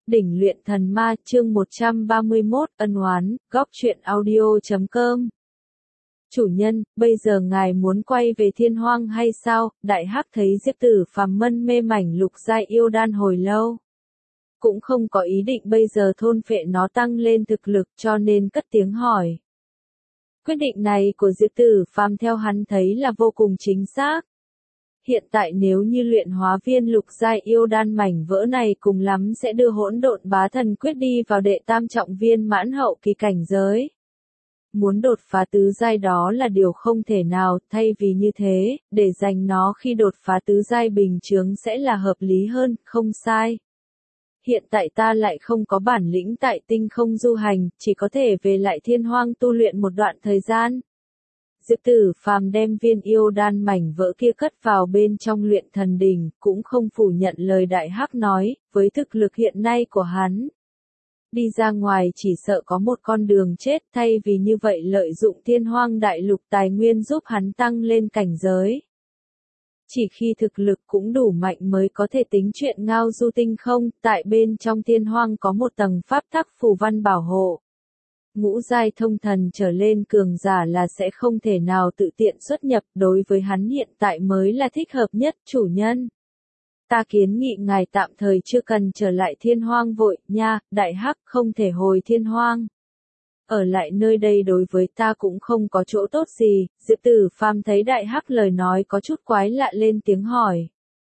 Đỉnh luyện thần ma chương 131 ân oán, góc truyện audio.com. Chủ nhân, bây giờ ngài muốn quay về thiên hoang hay sao? Đại hắc thấy Diệp Tử Phàm mân mê mảnh lục giai yêu đan hồi lâu. Cũng không có ý định bây giờ thôn phệ nó tăng lên thực lực cho nên cất tiếng hỏi. Quyết định này của Diệp Tử Phàm theo hắn thấy là vô cùng chính xác. Hiện tại nếu như luyện hóa viên lục giai yêu đan mảnh vỡ này cùng lắm sẽ đưa hỗn độn bá thần quyết đi vào đệ tam trọng viên mãn hậu kỳ cảnh giới. Muốn đột phá tứ giai đó là điều không thể nào, thay vì như thế, để dành nó khi đột phá tứ giai bình chướng sẽ là hợp lý hơn, không sai. Hiện tại ta lại không có bản lĩnh tại tinh không du hành, chỉ có thể về lại thiên hoang tu luyện một đoạn thời gian. Diệp Tử Phàm đem viên yêu đan mảnh vỡ kia cất vào bên trong luyện thần đình, cũng không phủ nhận lời đại hắc nói, với thực lực hiện nay của hắn. Đi ra ngoài chỉ sợ có một con đường chết, thay vì như vậy lợi dụng thiên hoang đại lục tài nguyên giúp hắn tăng lên cảnh giới. Chỉ khi thực lực cũng đủ mạnh mới có thể tính chuyện ngao du tinh không, tại bên trong thiên hoang có một tầng pháp tắc phù văn bảo hộ. Ngũ giai thông thần trở lên cường giả là sẽ không thể nào tự tiện xuất nhập, đối với hắn hiện tại mới là thích hợp nhất, chủ nhân. Ta kiến nghị ngài tạm thời chưa cần trở lại thiên hoang vội, nha, đại hắc không thể hồi thiên hoang. Ở lại nơi đây đối với ta cũng không có chỗ tốt gì, Diệp Tử Phàm thấy đại hắc lời nói có chút quái lạ lên tiếng hỏi.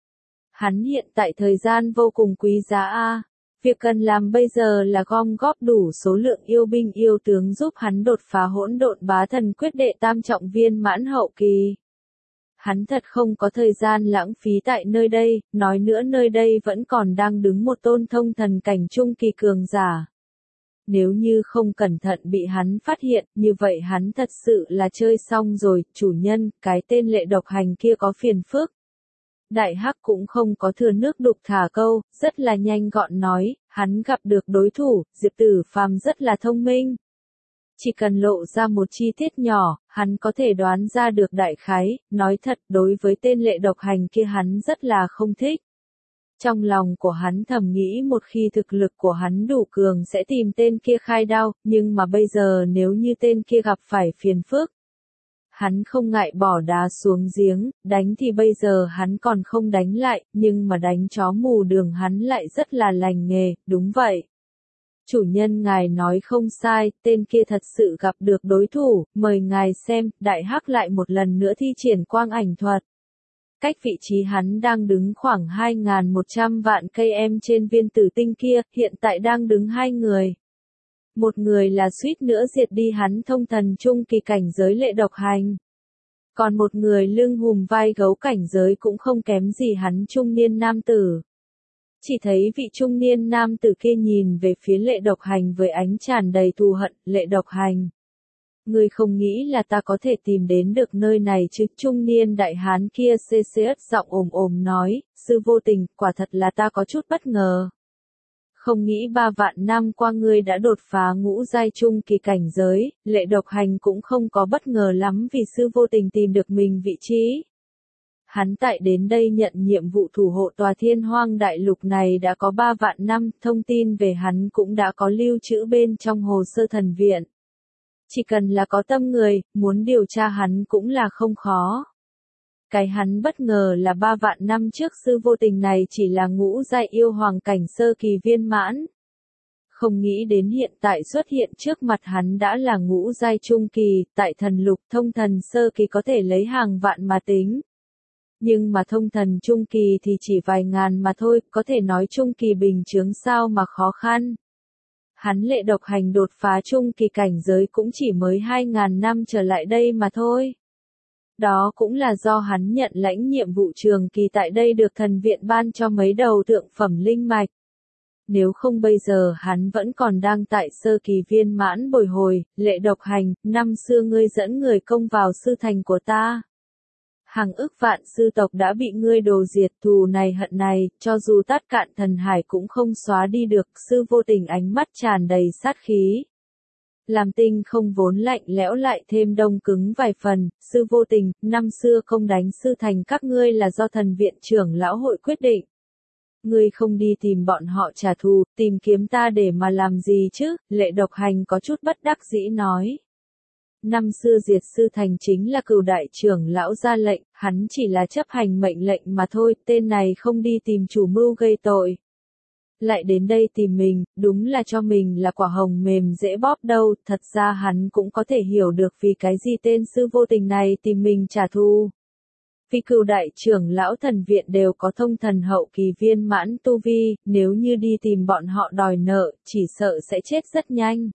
Hắn hiện tại thời gian vô cùng quý giá a. Việc cần làm bây giờ là gom góp đủ số lượng yêu binh yêu tướng giúp hắn đột phá hỗn độn bá thần quyết đệ tam trọng viên mãn hậu kỳ. Hắn thật không có thời gian lãng phí tại nơi đây, nói nữa nơi đây vẫn còn đang đứng một tôn thông thần cảnh trung kỳ cường giả. Nếu như không cẩn thận bị hắn phát hiện, như vậy hắn thật sự là chơi xong rồi, chủ nhân, cái tên lệ độc hành kia có phiền phức. Đại hắc cũng không có thừa nước đục thả câu, rất là nhanh gọn nói, hắn gặp được đối thủ, Diệp Tử Phàm rất là thông minh. Chỉ cần lộ ra một chi tiết nhỏ, hắn có thể đoán ra được đại khái, nói thật đối với tên lệ độc hành kia hắn rất là không thích. Trong lòng của hắn thầm nghĩ một khi thực lực của hắn đủ cường sẽ tìm tên kia khai đao, nhưng mà bây giờ nếu như tên kia gặp phải phiền phức. Hắn không ngại bỏ đá xuống giếng, đánh thì bây giờ hắn còn không đánh lại, nhưng mà đánh chó mù đường hắn lại rất là lành nghề, đúng vậy. Chủ nhân ngài nói không sai, tên kia thật sự gặp được đối thủ, mời ngài xem, đại hắc lại một lần nữa thi triển quang ảnh thuật. Cách vị trí hắn đang đứng khoảng 2.100 vạn cây em trên viên tử tinh kia, hiện tại đang đứng hai người. Một người là suýt nữa diệt đi hắn thông thần trung kỳ cảnh giới lệ độc hành. Còn một người lưng hùm vai gấu cảnh giới cũng không kém gì hắn trung niên nam tử. Chỉ thấy vị trung niên nam tử kia nhìn về phía lệ độc hành với ánh tràn đầy thù hận, lệ độc hành. Ngươi không nghĩ là ta có thể tìm đến được nơi này chứ, trung niên đại hán kia giọng ồm ồm nói, sư vô tình, quả thật là ta có chút bất ngờ. Không nghĩ 3 vạn năm qua ngươi đã đột phá ngũ giai trung kỳ cảnh giới, lệ độc hành cũng không có bất ngờ lắm vì sư vô tình tìm được mình vị trí. Hắn tại đến đây nhận nhiệm vụ thủ hộ tòa thiên hoang đại lục này đã có 3 vạn năm, thông tin về hắn cũng đã có lưu trữ bên trong hồ sơ thần viện. Chỉ cần là có tâm người, muốn điều tra hắn cũng là không khó. Cái hắn bất ngờ là 3 vạn năm trước sư vô tình này chỉ là ngũ giai yêu hoàng cảnh sơ kỳ viên mãn. Không nghĩ đến hiện tại xuất hiện trước mặt hắn đã là ngũ giai trung kỳ, tại thần lục thông thần sơ kỳ có thể lấy hàng vạn mà tính. Nhưng mà thông thần trung kỳ thì chỉ vài ngàn mà thôi, có thể nói trung kỳ bình chướng sao mà khó khăn. Hắn lệ độc hành đột phá trung kỳ cảnh giới cũng chỉ mới 2.000 năm trở lại đây mà thôi. Đó cũng là do hắn nhận lãnh nhiệm vụ trường kỳ tại đây được thần viện ban cho mấy đầu thượng phẩm linh mạch. Nếu không bây giờ hắn vẫn còn đang tại sơ kỳ viên mãn bồi hồi, lệ độc hành, năm xưa ngươi dẫn người công vào sư thành của ta. Hàng ức vạn sư tộc đã bị ngươi đồ diệt, thù này hận này, cho dù tát cạn thần hải cũng không xóa đi được, sư vô tình ánh mắt tràn đầy sát khí. Làm tinh không vốn lạnh lẽo lại thêm đông cứng vài phần, sư vô tình, năm xưa công đánh sư thành các ngươi là do thần viện trưởng lão hội quyết định. ngươi không đi tìm bọn họ trả thù, tìm kiếm ta để mà làm gì chứ, Lệ Độc Hành có chút bất đắc dĩ nói. Năm xưa diệt sư thành chính là Cửu đại trưởng lão ra lệnh, hắn chỉ là chấp hành mệnh lệnh mà thôi, tên này không đi tìm chủ mưu gây tội. Lại đến đây tìm mình, đúng là cho mình là quả hồng mềm dễ bóp đâu, thật ra hắn cũng có thể hiểu được vì cái gì tên sư vô tình này tìm mình trả thù. Vì Cửu đại trưởng lão thần viện đều có thông thần hậu kỳ viên mãn tu vi, nếu như đi tìm bọn họ đòi nợ, chỉ sợ sẽ chết rất nhanh.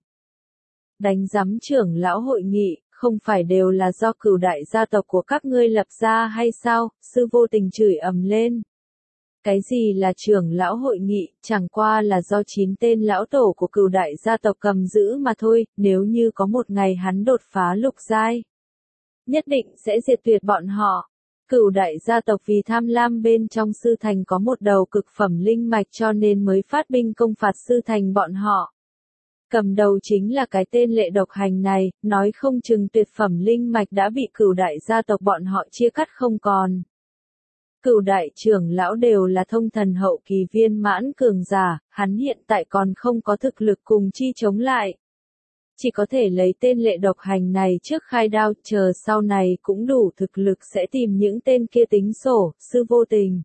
Đánh giám trưởng lão hội nghị, không phải đều là do Cửu đại gia tộc của các ngươi lập ra hay sao, sư vô tình chửi ầm lên. Cái gì là trưởng lão hội nghị, chẳng qua là do 9 tên lão tổ của Cửu đại gia tộc cầm giữ mà thôi, nếu như có một ngày hắn đột phá lục giai. Nhất định sẽ diệt tuyệt bọn họ. Cửu đại gia tộc vì tham lam bên trong sư thành có một đầu cực phẩm linh mạch cho nên mới phát binh công phạt sư thành bọn họ. Cầm đầu chính là cái tên Lệ Độc Hành này, nói không chừng tuyệt phẩm linh mạch đã bị Cửu đại gia tộc bọn họ chia cắt không còn. Cửu đại trưởng lão đều là thông thần hậu kỳ viên mãn cường giả, hắn hiện tại còn không có thực lực cùng chi chống lại. Chỉ có thể lấy tên Lệ Độc Hành này trước khai đao, chờ sau này cũng đủ thực lực sẽ tìm những tên kia tính sổ, sư vô tình.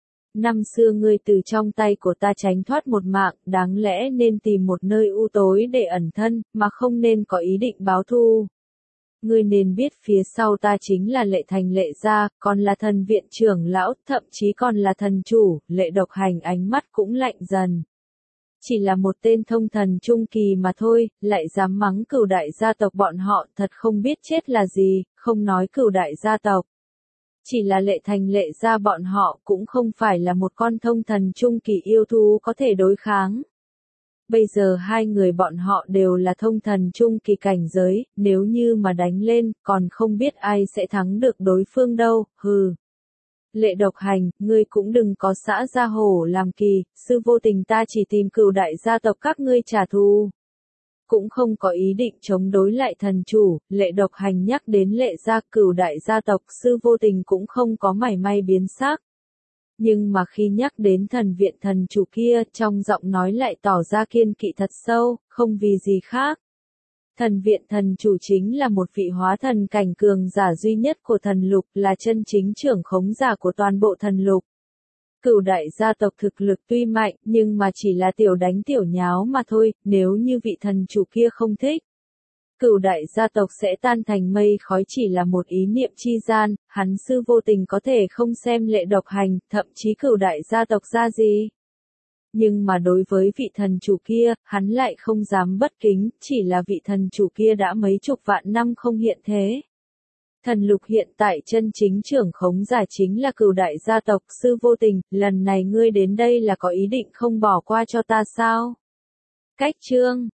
Năm xưa ngươi từ trong tay của ta tránh thoát một mạng, đáng lẽ nên tìm một nơi u tối để ẩn thân, mà không nên có ý định báo thù. Ngươi nên biết phía sau ta chính là Lệ Thành Lệ gia, còn là thần viện trưởng lão, thậm chí còn là thần chủ, Lệ Độc Hành ánh mắt cũng lạnh dần. Chỉ là một tên thông thần trung kỳ mà thôi, lại dám mắng Cửu đại gia tộc bọn họ, thật không biết chết là gì, không nói Cửu đại gia tộc. Chỉ là Lệ Thành Lệ gia bọn họ cũng không phải là một con thông thần trung kỳ yêu thú có thể đối kháng. Bây giờ hai người bọn họ đều là thông thần trung kỳ cảnh giới, nếu như mà đánh lên, còn không biết ai sẽ thắng được đối phương đâu, hừ. Lệ Độc Hành, ngươi cũng đừng có xã ra hổ làm kỳ, sư vô tình ta chỉ tìm Cửu đại gia tộc các ngươi trả thù. Cũng không có ý định chống đối lại thần chủ, Lệ Độc Hành nhắc đến Lệ gia Cửu đại gia tộc, sư vô tình cũng không có mảy may biến sắc. Nhưng mà khi nhắc đến thần viện thần chủ kia, trong giọng nói lại tỏ ra kiên kỵ thật sâu, không vì gì khác. Thần viện thần chủ chính là một vị hóa thần cảnh cường giả duy nhất của thần lục, là chân chính trưởng khống giả của toàn bộ thần lục. Cửu đại gia tộc thực lực tuy mạnh, nhưng mà chỉ là tiểu đánh tiểu nháo mà thôi, nếu như vị thần chủ kia không thích. Cửu đại gia tộc sẽ tan thành mây khói, chỉ là một ý niệm chi gian, hắn sư vô tình có thể không xem Lệ Độc Hành, thậm chí Cửu đại gia tộc ra gì. Nhưng mà đối với vị thần chủ kia, hắn lại không dám bất kính, chỉ là vị thần chủ kia đã mấy chục vạn năm không hiện thế. Thần lục hiện tại chân chính trưởng khống giả chính là Cửu đại gia tộc, sư vô tình, lần này ngươi đến đây là có ý định không bỏ qua cho ta sao? Cách chương